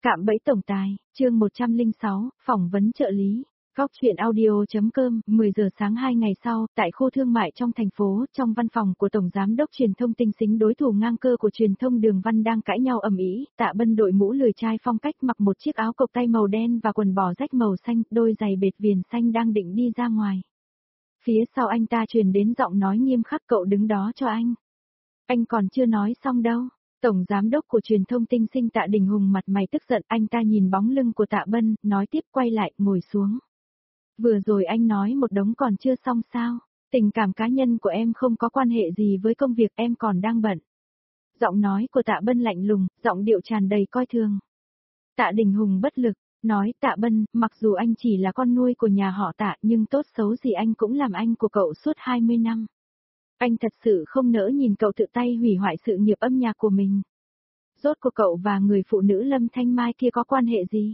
Cạm bẫy tổng tài, chương 106, phỏng vấn trợ lý. Góc chuyện audio.com, 10 giờ sáng 2 ngày sau, tại khu thương mại trong thành phố, trong văn phòng của Tổng Giám đốc Truyền thông Tinh Sính, đối thủ ngang cơ của truyền thông Đường Văn đang cãi nhau ầm ĩ. Tạ Bân đội mũ lười chai phong cách, mặc một chiếc áo cộc tay màu đen và quần bò rách màu xanh, đôi giày bệt viền xanh, đang định đi ra ngoài. Phía sau anh ta truyền đến giọng nói nghiêm khắc: cậu đứng đó cho anh. Anh còn chưa nói xong đâu. Tổng Giám đốc của Truyền thông Tinh Sính Tạ Đình Hùng mặt mày tức giận, anh ta nhìn bóng lưng của Tạ Bân, nói tiếp: quay lại, ngồi xuống. Vừa rồi anh nói một đống còn chưa xong sao? Tình cảm cá nhân của em không có quan hệ gì với công việc, em còn đang bận. Giọng nói của Tạ Bân lạnh lùng, giọng điệu tràn đầy coi thường. Tạ Đình Hùng bất lực, nói: Tạ Bân, mặc dù anh chỉ là con nuôi của nhà họ Tạ, nhưng tốt xấu gì anh cũng làm anh của cậu suốt 20 năm. Anh thật sự không nỡ nhìn cậu tự tay hủy hoại sự nghiệp âm nhạc của mình. Rốt cuộc cậu và người phụ nữ Lâm Thanh Mai kia có quan hệ gì?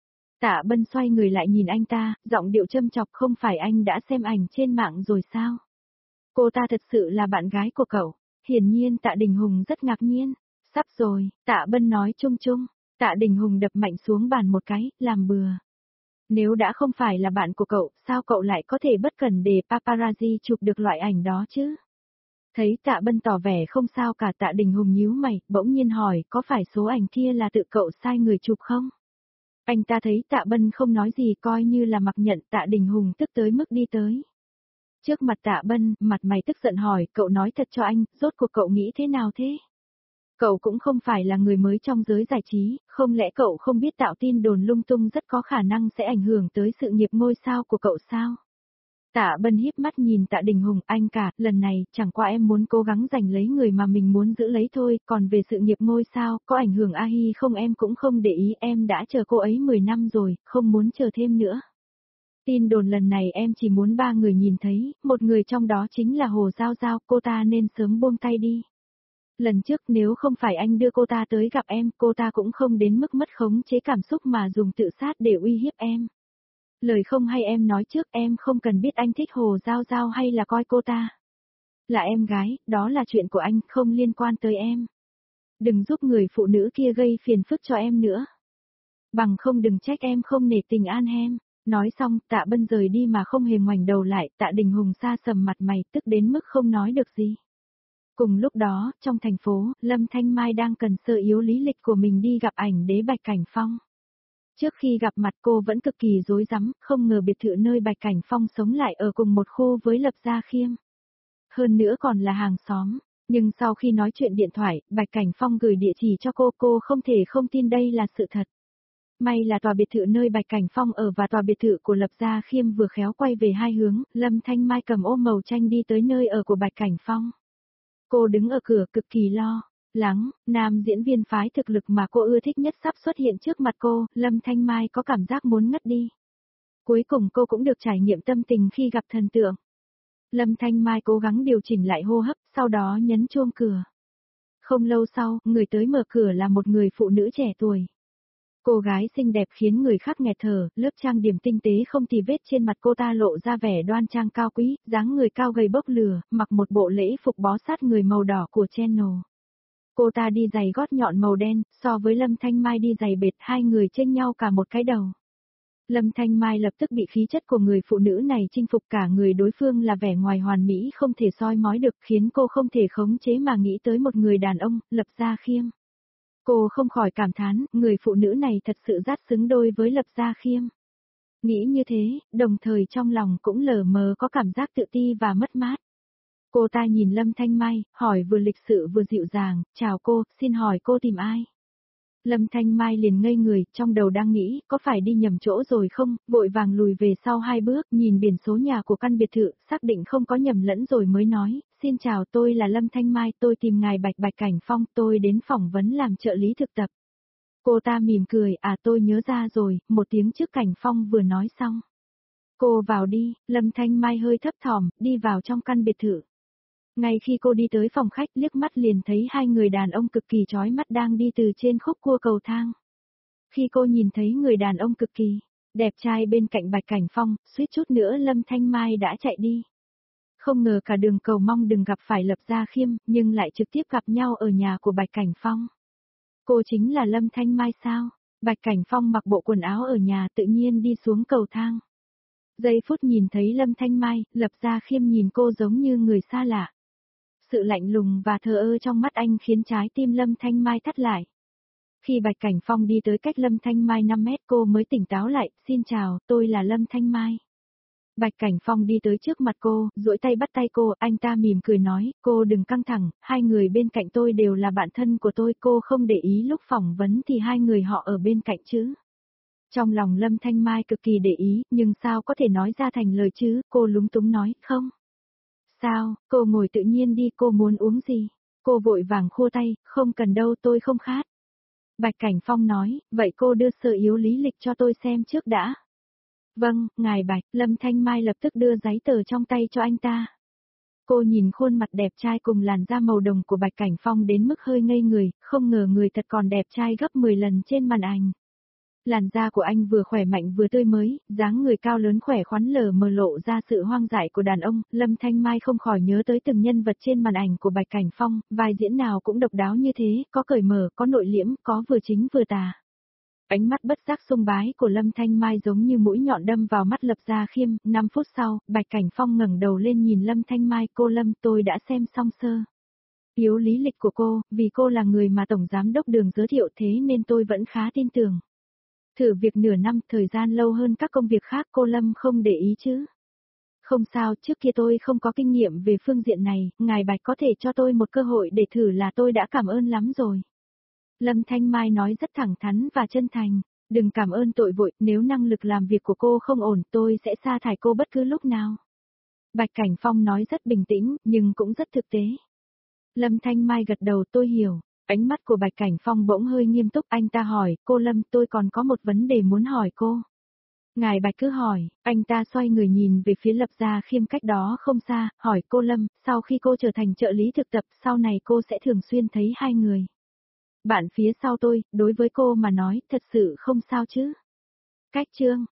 Tạ Bân xoay người lại nhìn anh ta, giọng điệu châm chọc: không phải anh đã xem ảnh trên mạng rồi sao? Cô ta thật sự là bạn gái của cậu. Hiển nhiên Tạ Đình Hùng rất ngạc nhiên. Sắp rồi, Tạ Bân nói chung chung. Tạ Đình Hùng đập mạnh xuống bàn một cái, làm bừa. Nếu đã không phải là bạn của cậu, sao cậu lại có thể bất cẩn để paparazzi chụp được loại ảnh đó chứ? Thấy Tạ Bân tỏ vẻ không sao cả, Tạ Đình Hùng nhíu mày, bỗng nhiên hỏi: có phải số ảnh kia là tự cậu sai người chụp không? Anh ta thấy Tạ Bân không nói gì, coi như là mặc nhận. Tạ Đình Hùng tức tới mức đi tới trước mặt Tạ Bân, mặt mày tức giận hỏi: cậu nói thật cho anh, rốt cuộc cậu nghĩ thế nào thế? Cậu cũng không phải là người mới trong giới giải trí, không lẽ cậu không biết tạo tin đồn lung tung rất có khả năng sẽ ảnh hưởng tới sự nghiệp ngôi sao của cậu sao? Tạ Bân híp mắt nhìn Tạ Đình Hùng: anh cả, lần này, chẳng qua em muốn cố gắng giành lấy người mà mình muốn giữ lấy thôi, còn về sự nghiệp ngôi sao, có ảnh hưởng A Hi không em cũng không để ý, em đã chờ cô ấy 10 năm rồi, không muốn chờ thêm nữa. Tin đồn lần này em chỉ muốn 3 người nhìn thấy, một người trong đó chính là Hồ Giao Giao, cô ta nên sớm buông tay đi. Lần trước nếu không phải anh đưa cô ta tới gặp em, cô ta cũng không đến mức mất khống chế cảm xúc mà dùng tự sát để uy hiếp em. Lời không hay em nói trước, em không cần biết anh thích Hồ Giao Giao hay là coi cô ta là em gái, đó là chuyện của anh, không liên quan tới em. Đừng giúp người phụ nữ kia gây phiền phức cho em nữa. Bằng không đừng trách em không nể tình An Hem. Nói xong, Tạ Bân rời đi mà không hề ngoảnh đầu lại. Tạ Đình Hùng sa sầm mặt mày, tức đến mức không nói được gì. Cùng lúc đó, trong thành phố, Lâm Thanh Mai đang cần sơ yếu lý lịch của mình đi gặp ảnh đế Bạch Cảnh Phong. Trước khi gặp mặt cô vẫn cực kỳ rối rắm, không ngờ biệt thự nơi Bạch Cảnh Phong sống lại ở cùng một khu với Lập Gia Khiêm. Hơn nữa còn là hàng xóm, nhưng sau khi nói chuyện điện thoại, Bạch Cảnh Phong gửi địa chỉ cho cô không thể không tin đây là sự thật. May là tòa biệt thự nơi Bạch Cảnh Phong ở và tòa biệt thự của Lập Gia Khiêm vừa khéo quay về hai hướng. Lâm Thanh Mai cầm ô màu chanh đi tới nơi ở của Bạch Cảnh Phong. Cô đứng ở cửa cực kỳ lo lắng, nam diễn viên phái thực lực mà cô ưa thích nhất sắp xuất hiện trước mặt cô, Lâm Thanh Mai có cảm giác muốn ngất đi. Cuối cùng cô cũng được trải nghiệm tâm tình khi gặp thần tượng. Lâm Thanh Mai cố gắng điều chỉnh lại hô hấp, sau đó nhấn chuông cửa. Không lâu sau, người tới mở cửa là một người phụ nữ trẻ tuổi. Cô gái xinh đẹp khiến người khác nghẹt thở, lớp trang điểm tinh tế không tì vết trên mặt cô ta lộ ra vẻ đoan trang cao quý, dáng người cao gầy bốc lửa, mặc một bộ lễ phục bó sát người màu đỏ của Chanel. Cô ta đi giày gót nhọn màu đen, so với Lâm Thanh Mai đi giày bệt, hai người chênh nhau cả một cái đầu. Lâm Thanh Mai lập tức bị khí chất của người phụ nữ này chinh phục, cả người đối phương là vẻ ngoài hoàn mỹ không thể soi mói được, khiến cô không thể khống chế mà nghĩ tới một người đàn ông, Lập Gia Khiêm. Cô không khỏi cảm thán, người phụ nữ này thật sự rất xứng đôi với Lập Gia Khiêm. Nghĩ như thế, đồng thời trong lòng cũng lờ mờ có cảm giác tự ti và mất mát. Cô ta nhìn Lâm Thanh Mai, hỏi vừa lịch sự vừa dịu dàng: chào cô, xin hỏi cô tìm ai? Lâm Thanh Mai liền ngây người, trong đầu đang nghĩ, có phải đi nhầm chỗ rồi không, vội vàng lùi về sau 2 bước, nhìn biển số nhà của căn biệt thự, xác định không có nhầm lẫn rồi mới nói: xin chào, tôi là Lâm Thanh Mai, tôi tìm ngài Bạch Cảnh Phong, tôi đến phỏng vấn làm trợ lý thực tập. Cô ta mỉm cười: à, tôi nhớ ra rồi, một tiếng trước Cảnh Phong vừa nói xong. Cô vào đi. Lâm Thanh Mai hơi thấp thỏm, đi vào trong căn biệt thự. Ngay khi cô đi tới phòng khách, liếc mắt liền thấy 2 người đàn ông cực kỳ chói mắt đang đi từ trên khúc cua cầu thang. Khi cô nhìn thấy người đàn ông cực kỳ đẹp trai bên cạnh Bạch Cảnh Phong, suýt chút nữa Lâm Thanh Mai đã chạy đi. Không ngờ cả đường cầu mong đừng gặp phải Lập Gia Khiêm, nhưng lại trực tiếp gặp nhau ở nhà của Bạch Cảnh Phong. Cô chính là Lâm Thanh Mai sao? Bạch Cảnh Phong mặc bộ quần áo ở nhà tự nhiên đi xuống cầu thang. Giây phút nhìn thấy Lâm Thanh Mai, Lập Gia Khiêm nhìn cô giống như người xa lạ. Sự lạnh lùng và thờ ơ trong mắt anh khiến trái tim Lâm Thanh Mai thắt lại. Khi Bạch Cảnh Phong đi tới cách Lâm Thanh Mai 5 mét cô mới tỉnh táo lại, xin chào, tôi là Lâm Thanh Mai. Bạch Cảnh Phong đi tới trước mặt cô, duỗi tay bắt tay cô, anh ta mỉm cười nói, cô đừng căng thẳng, hai người bên cạnh tôi đều là bạn thân của tôi, cô không để ý lúc phỏng vấn thì hai người họ ở bên cạnh chứ. Trong lòng Lâm Thanh Mai cực kỳ để ý, nhưng sao có thể nói ra thành lời chứ, cô lúng túng nói, không. Sao, cô ngồi tự nhiên đi, cô muốn uống gì? Cô vội vàng khua tay, không cần đâu, tôi không khát. Bạch Cảnh Phong nói, vậy cô đưa sơ yếu lý lịch cho tôi xem trước đã. Vâng, ngài Bạch, Lâm Thanh Mai lập tức đưa giấy tờ trong tay cho anh ta. Cô nhìn khuôn mặt đẹp trai cùng làn da màu đồng của Bạch Cảnh Phong đến mức hơi ngây người, không ngờ người thật còn đẹp trai gấp 10 lần trên màn ảnh. Làn da của anh vừa khỏe mạnh vừa tươi mới, dáng người cao lớn khỏe khoắn lờ mờ lộ ra sự hoang dại của đàn ông, Lâm Thanh Mai không khỏi nhớ tới từng nhân vật trên màn ảnh của Bạch Cảnh Phong, vai diễn nào cũng độc đáo như thế, có cởi mở, có nội liễm, có vừa chính vừa tà. Ánh mắt bất giác sùng bái của Lâm Thanh Mai giống như mũi nhọn đâm vào mắt Lập Gia Khiêm, 5 phút sau, Bạch Cảnh Phong ngẩng đầu lên nhìn Lâm Thanh Mai, cô Lâm tôi đã xem xong sơ. Yếu lý lịch của cô, vì cô là người mà Tổng Giám đốc Đường giới thiệu thế nên tôi vẫn khá tin tưởng. Thử việc nửa năm, thời gian lâu hơn các công việc khác cô Lâm không để ý chứ. Không sao, trước kia tôi không có kinh nghiệm về phương diện này, ngài Bạch có thể cho tôi một cơ hội để thử là tôi đã cảm ơn lắm rồi. Lâm Thanh Mai nói rất thẳng thắn và chân thành, đừng cảm ơn tội vội, nếu năng lực làm việc của cô không ổn tôi sẽ sa thải cô bất cứ lúc nào. Bạch Cảnh Phong nói rất bình tĩnh, nhưng cũng rất thực tế. Lâm Thanh Mai gật đầu tôi hiểu. Ánh mắt của Bạch Cảnh Phong bỗng hơi nghiêm túc, anh ta hỏi, cô Lâm tôi còn có một vấn đề muốn hỏi cô. Ngài Bạch cứ hỏi, anh ta xoay người nhìn về phía Lập Gia Khiêm cách đó không xa, hỏi cô Lâm, sau khi cô trở thành trợ lý thực tập sau này cô sẽ thường xuyên thấy hai người. Bạn phía sau tôi, đối với cô mà nói, thật sự không sao chứ. Cách chương